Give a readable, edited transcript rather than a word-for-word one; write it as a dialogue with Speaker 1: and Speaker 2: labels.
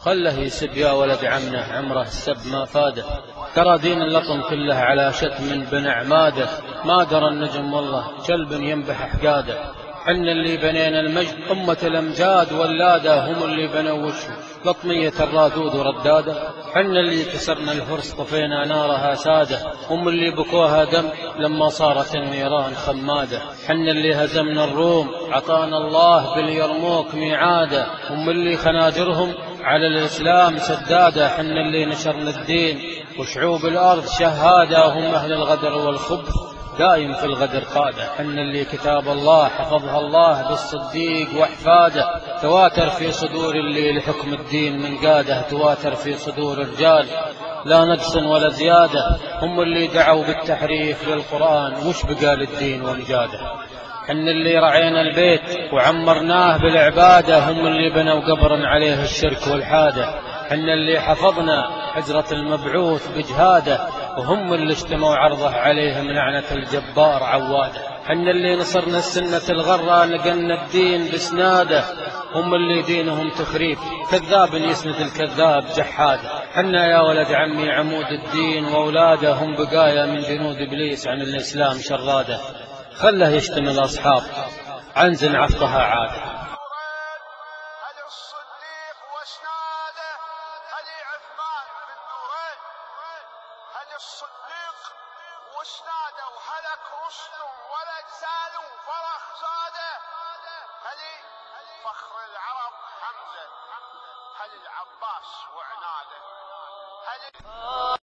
Speaker 1: خله يسب يا ولد عمه، عمره السب ما فاده. ترى دين اللطم كله على شتم بن عماده، ما درى النجم والله كلب ينبح حقاده. حنا اللي بنينا المجد أمة الأمجاد ولاده، هم اللي بنوا وشهم لطمية الرادود ورداده. حنا اللي كسرنا الفرس طفينا نارها ساده، هم اللي بكوها دم لما صارت النيران خماده. حنا اللي هزمنا الروم عطانا الله باليرموك ميعاده، هم اللي خناجرهم على الإسلام سداده. حنا اللي نشرنا الدين وشعوب الأرض شهاده، هم أهل الغدر والخبث دايم في الغدر قاده. حنا اللي كتاب الله حفظها الله بالصديق وأحفاده، تواتر في صدور اللي لحكم الدين من قاده، تواتر في صدور الرجال لا نقص ولا زياده. هم اللي دعوا بالتحريف للقرآن وش بقى للدين وانجاده. حنا اللي رعينا البيت وعمرناه بالعبادة، هم اللي بنوا قبرا عليه الشرك والحادة. حنا اللي حفظنا حجرة المبعوث بجهاده، وهم اللي اجتمعوا عرضه عليهم لعنة الجبار عواده. حنا اللي نصرنا السنة الغرة نقلنا الدين بسناده، هم اللي دينهم تخريف كذاب يسند الكذاب جحاده. حنا يا ولد عمي عمود الدين وأولاده، هم بقايا من جنود إبليس عن الإسلام شراده. خله يشتم الأصحاب عن زن عفطها عاده.
Speaker 2: هل الصديق واسناده، هل عثمان بن نورين، هل الصديق واسناده، وهلك رستم ولد سالم فرخ زاده. هل فخر العرب حمزة، هل العباس وعناده.